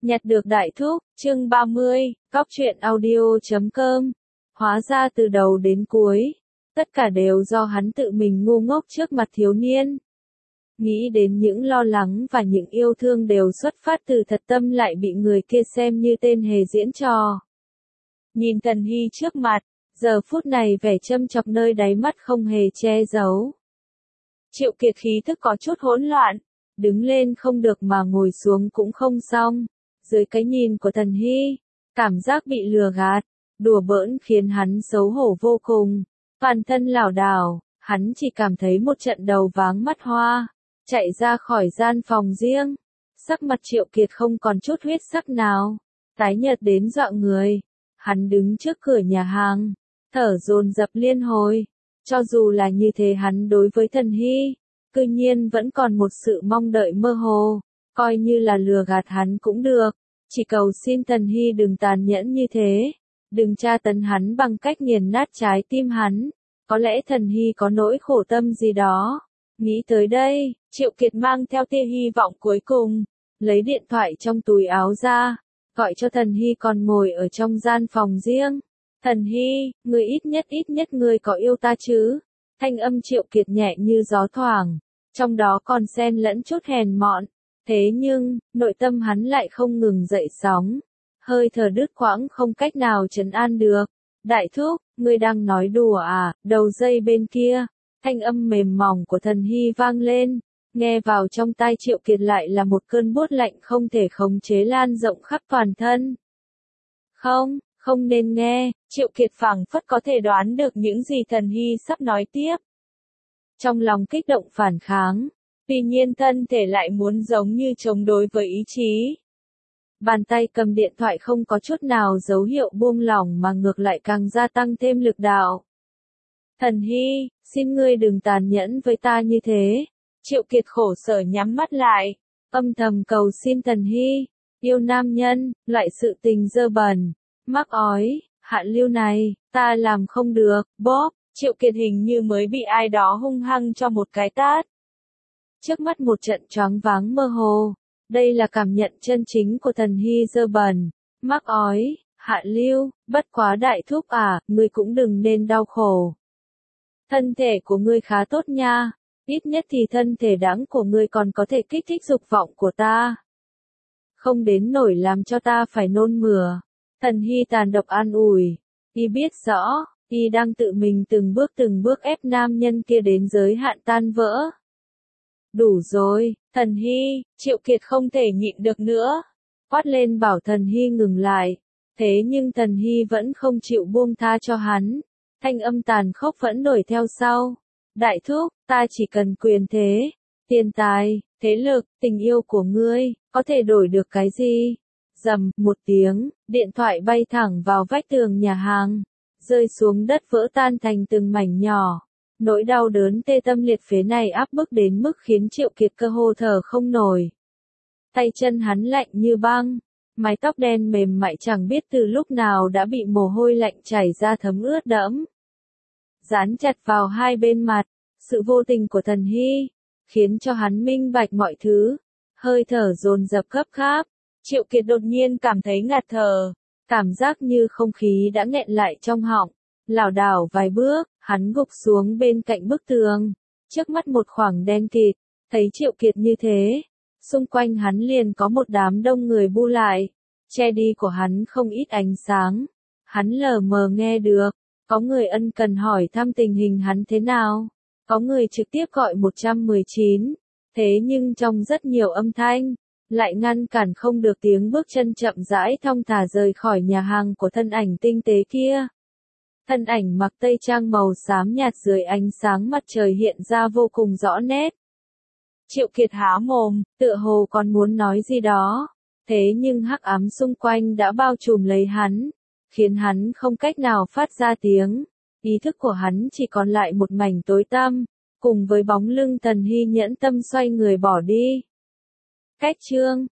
Nhặt được đại thúc, chương 30, góc truyện audio.com. Hóa ra từ đầu đến cuối, tất cả đều do hắn tự mình ngu ngốc trước mặt thiếu niên. Nghĩ đến những lo lắng và những yêu thương đều xuất phát từ thật tâm lại bị người kia xem như tên hề diễn trò. Nhìn Tần Hy trước mặt, giờ phút này vẻ châm chọc nơi đáy mắt không hề che giấu. Triệu Kiệt khí thức có chút hỗn loạn, đứng lên không được mà ngồi xuống cũng không xong. Dưới cái nhìn của Tần Hy, cảm giác bị lừa gạt, đùa bỡn khiến hắn xấu hổ vô cùng. Toàn thân lảo đảo, hắn chỉ cảm thấy một trận đầu váng mắt hoa, chạy ra khỏi gian phòng riêng. Sắc mặt Triệu Kiệt không còn chút huyết sắc nào, tái nhợt đến dọa người. Hắn đứng trước cửa nhà hàng, thở dồn dập liên hồi. Cho dù là như thế hắn đối với Tần Hy, cư nhiên vẫn còn một sự mong đợi mơ hồ. Coi như là lừa gạt hắn cũng được, chỉ cầu xin Tần Hy đừng tàn nhẫn như thế, đừng tra tấn hắn bằng cách nghiền nát trái tim hắn, có lẽ Tần Hy có nỗi khổ tâm gì đó. Nghĩ tới đây, Triệu Kiệt mang theo tia hy vọng cuối cùng, lấy điện thoại trong túi áo ra, gọi cho Tần Hy còn ngồi ở trong gian phòng riêng. Tần Hy, người ít nhất người có yêu ta chứ? Thanh âm Triệu Kiệt nhẹ như gió thoảng, trong đó còn xen lẫn chút hèn mọn. Thế nhưng, nội tâm hắn lại không ngừng dậy sóng, hơi thở đứt quãng không cách nào trấn an được. Đại thúc, ngươi đang nói đùa à? Đầu dây bên kia, thanh âm mềm mỏng của Tần Hy vang lên, nghe vào trong tai Triệu Kiệt lại là một cơn buốt lạnh không thể khống chế lan rộng khắp toàn thân. Không nên nghe, Triệu Kiệt phảng phất có thể đoán được những gì Tần Hy sắp nói tiếp. Trong lòng kích động phản kháng. Tuy nhiên thân thể lại muốn giống như chống đối với ý chí. Bàn tay cầm điện thoại không có chút nào dấu hiệu buông lỏng mà ngược lại càng gia tăng thêm lực đạo. Tần Hy, xin ngươi đừng tàn nhẫn với ta như thế. Triệu Kiệt khổ sở nhắm mắt lại, âm thầm cầu xin Tần Hy, yêu nam nhân, loại sự tình dơ bẩn, mắc ói, hạ lưu này, ta làm không được, bóp. Triệu Kiệt hình như mới bị ai đó hung hăng cho một cái tát. Trước mắt một trận choáng váng mơ hồ, đây là cảm nhận chân chính của Tần Hy dơ bẩn, mắc ói, hạ lưu, bất quá đại thúc à, ngươi cũng đừng nên đau khổ. Thân thể của ngươi khá tốt nha, ít nhất thì thân thể đáng của ngươi còn có thể kích thích dục vọng của ta. Không đến nổi làm cho ta phải nôn mửa. Tần Hy tàn độc an ủi, y biết rõ, y đang tự mình từng bước ép nam nhân kia đến giới hạn tan vỡ. Đủ rồi, Tần Hy, Triệu Kiệt không thể nhịn được nữa. Quát lên bảo Tần Hy ngừng lại. Thế nhưng Tần Hy vẫn không chịu buông tha cho hắn. Thanh âm tàn khốc vẫn đuổi theo sau. Đại thúc, ta chỉ cần quyền thế, tiền tài, thế lực, tình yêu của ngươi, có thể đổi được cái gì? Rầm, một tiếng, điện thoại bay thẳng vào vách tường nhà hàng, rơi xuống đất vỡ tan thành từng mảnh nhỏ. Nỗi đau đớn tê tâm liệt phế này áp bức đến mức khiến Triệu Kiệt cơ hồ thở không nổi. Tay chân hắn lạnh như băng, mái tóc đen mềm mại chẳng biết từ lúc nào đã bị mồ hôi lạnh chảy ra thấm ướt đẫm. Dán chặt vào hai bên mặt, sự vô tình của Tần Hy, khiến cho hắn minh bạch mọi thứ, hơi thở dồn dập gấp gáp. Triệu Kiệt đột nhiên cảm thấy ngạt thở, cảm giác như không khí đã nghẹn lại trong họng. Lảo đảo vài bước, hắn gục xuống bên cạnh bức tường, trước mắt một khoảng đen kịt, thấy Triệu Kiệt như thế, xung quanh hắn liền có một đám đông người bu lại, che đi của hắn không ít ánh sáng. Hắn lờ mờ nghe được, có người ân cần hỏi thăm tình hình hắn thế nào, có người trực tiếp gọi 119, thế nhưng trong rất nhiều âm thanh, lại ngăn cản không được tiếng bước chân chậm rãi thong thả rời khỏi nhà hàng của thân ảnh tinh tế kia. Thân ảnh mặc tây trang màu xám nhạt dưới ánh sáng mặt trời hiện ra vô cùng rõ nét. Triệu Kiệt há mồm, tựa hồ còn muốn nói gì đó, thế nhưng hắc ám xung quanh đã bao trùm lấy hắn, khiến hắn không cách nào phát ra tiếng. Ý thức của hắn chỉ còn lại một mảnh tối tăm, cùng với bóng lưng Tần Hy nhẫn tâm xoay người bỏ đi. Cách chương